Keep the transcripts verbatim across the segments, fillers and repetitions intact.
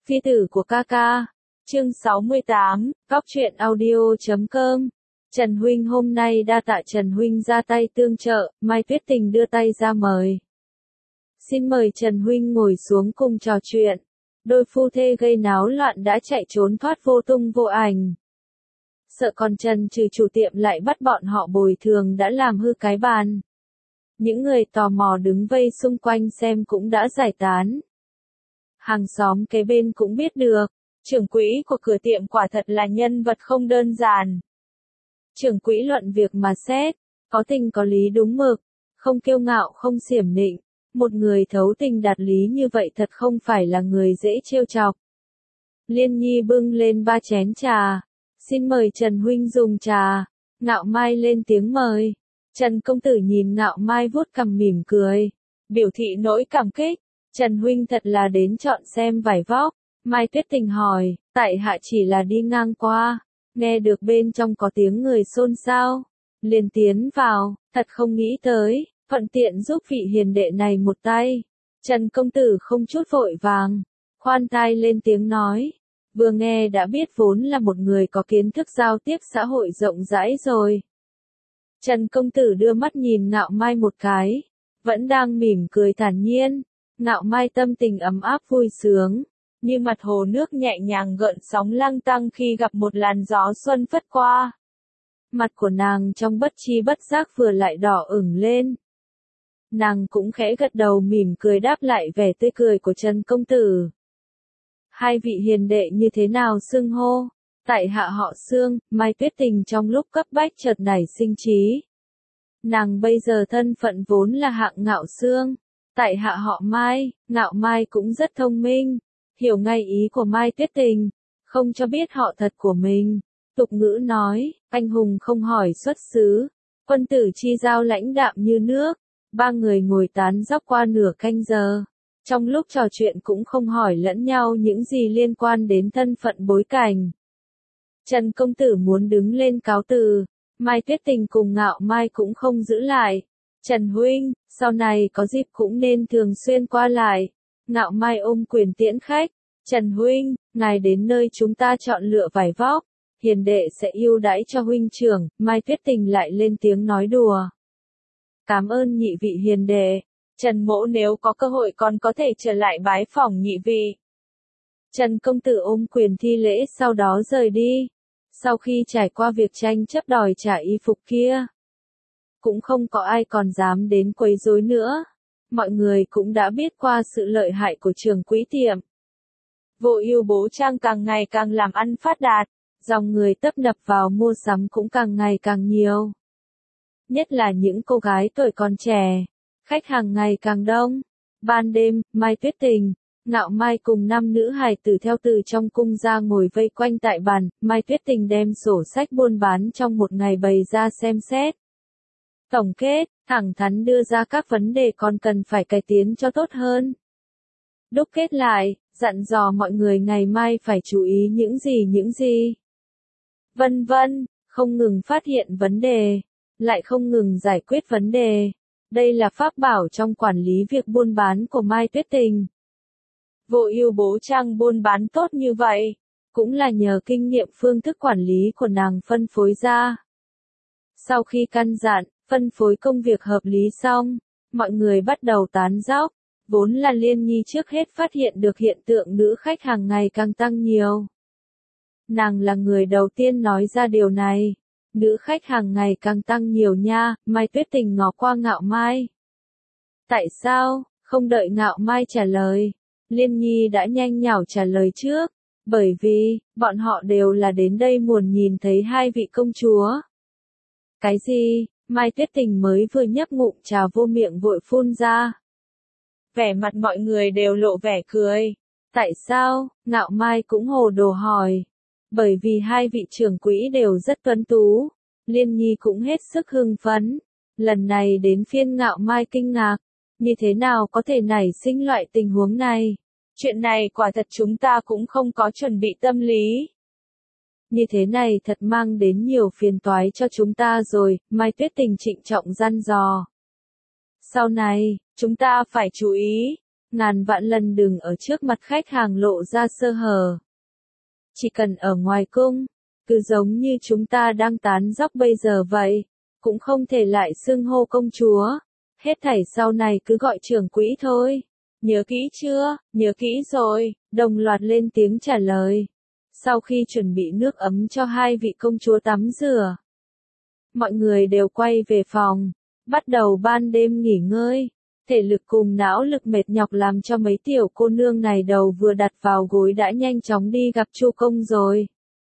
Phi tử của ca ca. Chương sáu mươi tám, Góc truyện audio chấm com. Trần Huynh hôm nay đa tạ Trần Huynh ra tay tương trợ, Mai Tuyết Tình đưa tay ra mời. Xin mời Trần Huynh ngồi xuống cùng trò chuyện. Đôi phu thê gây náo loạn đã chạy trốn thoát vô tung vô ảnh. Sợ còn Trần trừ chủ tiệm lại bắt bọn họ bồi thường đã làm hư cái bàn. Những người tò mò đứng vây xung quanh xem cũng đã giải tán. Hàng xóm kế bên cũng biết được, trưởng quỹ của cửa tiệm quả thật là nhân vật không đơn giản. Trưởng quỹ luận việc mà xét, có tình có lý đúng mực, không kiêu ngạo không xiểm nịnh, một người thấu tình đạt lý như vậy thật không phải là người dễ trêu chọc. Liên Nhi bưng lên ba chén trà, xin mời Trần Huynh dùng trà, Ngạo Mai lên tiếng mời. Trần công tử nhìn Ngạo Mai vuốt cằm mỉm cười, biểu thị nỗi cảm kích. Trần Huynh thật là đến chọn xem vải vóc. Mai Tuyết Tình hỏi, tại hạ chỉ là đi ngang qua, nghe được bên trong có tiếng người xôn xao, liền tiến vào, thật không nghĩ tới, thuận tiện giúp vị hiền đệ này một tay. Trần công tử không chút vội vàng, khoan tai lên tiếng nói, vừa nghe đã biết vốn là một người có kiến thức giao tiếp xã hội rộng rãi rồi. Trần công tử đưa mắt nhìn Ngạo Mai một cái, vẫn đang mỉm cười thản nhiên. Ngạo Mai tâm tình ấm áp vui sướng, như mặt hồ nước nhẹ nhàng gợn sóng lăng tăng khi gặp một làn gió xuân phất qua. Mặt của nàng trong bất chi bất giác vừa lại đỏ ửng lên. Nàng cũng khẽ gật đầu mỉm cười đáp lại vẻ tươi cười của Trần công tử. Hai vị hiền đệ như thế nào xưng hô? Tại hạ họ Xương. Mai Tuyết Tình trong lúc cấp bách chợt nảy sinh trí. Nàng bây giờ thân phận vốn là hạng Ngạo Xương. Tại hạ họ Mai. Ngạo Mai cũng rất thông minh, hiểu ngay ý của Mai Tuyết Tình, không cho biết họ thật của mình. Tục ngữ nói, anh hùng không hỏi xuất xứ, quân tử chi giao lãnh đạm như nước. Ba người ngồi tán dóc qua nửa canh giờ. Trong lúc trò chuyện cũng không hỏi lẫn nhau những gì liên quan đến thân phận bối cảnh. Trần công tử muốn đứng lên cáo từ, Mai Tuyết Tình cùng Ngạo Mai cũng không giữ lại. Trần Huynh, sau này có dịp cũng nên thường xuyên qua lại. Ngạo Mai ôm quyền tiễn khách. Trần Huynh, ngài đến nơi chúng ta chọn lựa vải vóc, hiền đệ sẽ ưu đãi cho huynh trưởng. Mai Tuyết Tình lại lên tiếng nói đùa. Cảm ơn nhị vị hiền đệ. Trần mỗ nếu có cơ hội còn có thể trở lại bái phỏng nhị vị. Trần công tử ôm quyền thi lễ sau đó rời đi. Sau khi trải qua việc tranh chấp đòi trả y phục kia, cũng không có ai còn dám đến quấy rối nữa. Mọi người cũng đã biết qua sự lợi hại của trưởng quỹ tiệm. Vô Ưu Bố Trang càng ngày càng làm ăn phát đạt, dòng người tấp nập vào mua sắm cũng càng ngày càng nhiều. Nhất là những cô gái tuổi còn trẻ, khách hàng ngày càng đông. Ban đêm, Mai Tuyết Tình, Ngạo Mai cùng năm nữ hài tử theo từ trong cung ra ngồi vây quanh tại bàn. Mai Tuyết Tình đem sổ sách buôn bán trong một ngày bày ra xem xét. Tổng kết, thẳng thắn đưa ra các vấn đề còn cần phải cải tiến cho tốt hơn. Đúc kết lại, dặn dò mọi người ngày mai phải chú ý những gì những gì. Vân vân, không ngừng phát hiện vấn đề, lại không ngừng giải quyết vấn đề. Đây là pháp bảo trong quản lý việc buôn bán của Mai Tuyết Tình. Vô Ưu Bố Trang buôn bán tốt như vậy, cũng là nhờ kinh nghiệm phương thức quản lý của nàng phân phối ra. Sau khi căn dặn, phân phối công việc hợp lý xong, mọi người bắt đầu tán dóc. Vốn là Liên Nhi trước hết phát hiện được hiện tượng nữ khách hàng ngày càng tăng nhiều. Nàng là người đầu tiên nói ra điều này. Nữ khách hàng ngày càng tăng nhiều nha. Mai Tuyết Tình ngó qua Ngạo Mai. Tại sao? Không đợi Ngạo Mai trả lời, Liên Nhi đã nhanh nhảu trả lời trước. Bởi vì, bọn họ đều là đến đây muốn nhìn thấy hai vị công chúa. Cái gì? Mai Tuyết Tình mới vừa nhấp ngụm trà vô miệng vội phun ra. Vẻ mặt mọi người đều lộ vẻ cười. Tại sao? Ngạo Mai cũng hồ đồ hỏi. Bởi vì hai vị trưởng quỹ đều rất tuấn tú. Liên Nhi cũng hết sức hưng phấn. Lần này đến phiên Ngạo Mai kinh ngạc. Như thế nào có thể nảy sinh loại tình huống này? Chuyện này quả thật chúng ta cũng không có chuẩn bị tâm lý. Như thế này thật mang đến nhiều phiền toái cho chúng ta rồi. Mai Tuyết Tình trịnh trọng dặn dò. Sau này, chúng ta phải chú ý. ngàn vạn lần đừng ở trước mặt khách hàng lộ ra sơ hở. Chỉ cần ở ngoài cung, cứ giống như chúng ta đang tán dóc bây giờ vậy, cũng không thể lại xưng hô công chúa. Hết thảy sau này cứ gọi trưởng quỹ thôi. Nhớ kỹ chưa? Nhớ kỹ rồi, đồng loạt lên tiếng trả lời. Sau khi chuẩn bị nước ấm cho hai vị công chúa tắm rửa, mọi người đều quay về phòng, bắt đầu ban đêm nghỉ ngơi. Thể lực cùng não lực mệt nhọc làm cho mấy tiểu cô nương này đầu vừa đặt vào gối đã nhanh chóng đi gặp Chu công rồi.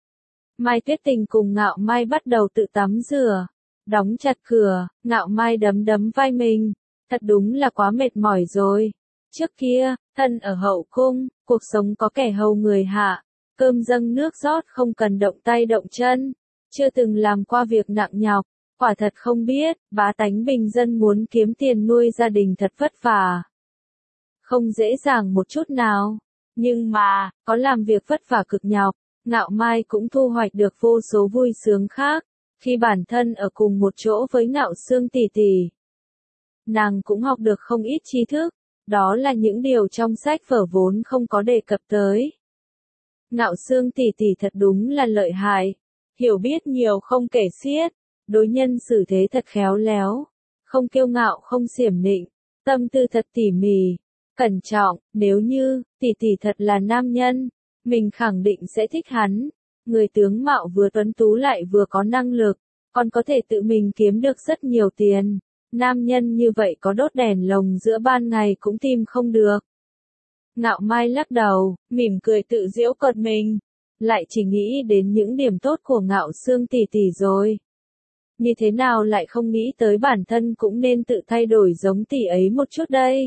Mai Tuyết Tình cùng Ngạo Mai bắt đầu tự tắm rửa, đóng chặt cửa, Ngạo Mai đấm đấm vai mình, thật đúng là quá mệt mỏi rồi. Trước kia, thân ở hậu cung, cuộc sống có kẻ hầu người hạ, cơm dâng nước rót không cần động tay động chân, chưa từng làm qua việc nặng nhọc, quả thật không biết, bá tánh bình dân muốn kiếm tiền nuôi gia đình thật vất vả. Không dễ dàng một chút nào, nhưng mà, có làm việc vất vả cực nhọc, Ngạo Mai cũng thu hoạch được vô số vui sướng khác, khi bản thân ở cùng một chỗ với Ngạo Xương tỷ tỷ. Nàng cũng học được không ít tri thức, đó là những điều trong sách vở vốn không có đề cập tới. Ngạo Xương tỷ tỷ thật đúng là lợi hại, hiểu biết nhiều không kể xiết, đối nhân xử thế thật khéo léo, không kiêu ngạo không xiểm nịnh, tâm tư thật tỉ mỉ, cẩn trọng, nếu như, tỷ tỷ thật là nam nhân, mình khẳng định sẽ thích hắn, người tướng mạo vừa tuấn tú lại vừa có năng lực, còn có thể tự mình kiếm được rất nhiều tiền, nam nhân như vậy có đốt đèn lồng giữa ban ngày cũng tìm không được. Ngạo Mai lắc đầu, mỉm cười tự giễu cợt mình, lại chỉ nghĩ đến những điểm tốt của Ngạo Xương tỷ tỷ rồi. Như thế nào lại không nghĩ tới bản thân cũng nên tự thay đổi giống tỷ ấy một chút đây.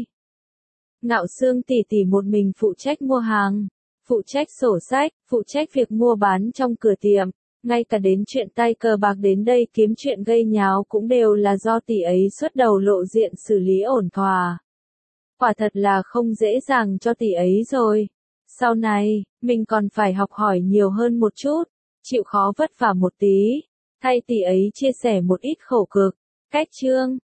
Ngạo Xương tỷ tỷ một mình phụ trách mua hàng, phụ trách sổ sách, phụ trách việc mua bán trong cửa tiệm, ngay cả đến chuyện tay cờ bạc đến đây kiếm chuyện gây nháo cũng đều là do tỷ ấy xuất đầu lộ diện xử lý ổn thỏa. Quả thật là không dễ dàng cho tỷ ấy rồi. Sau này, mình còn phải học hỏi nhiều hơn một chút, chịu khó vất vả một tí, thay tỷ ấy chia sẻ một ít khổ cực. Cách chương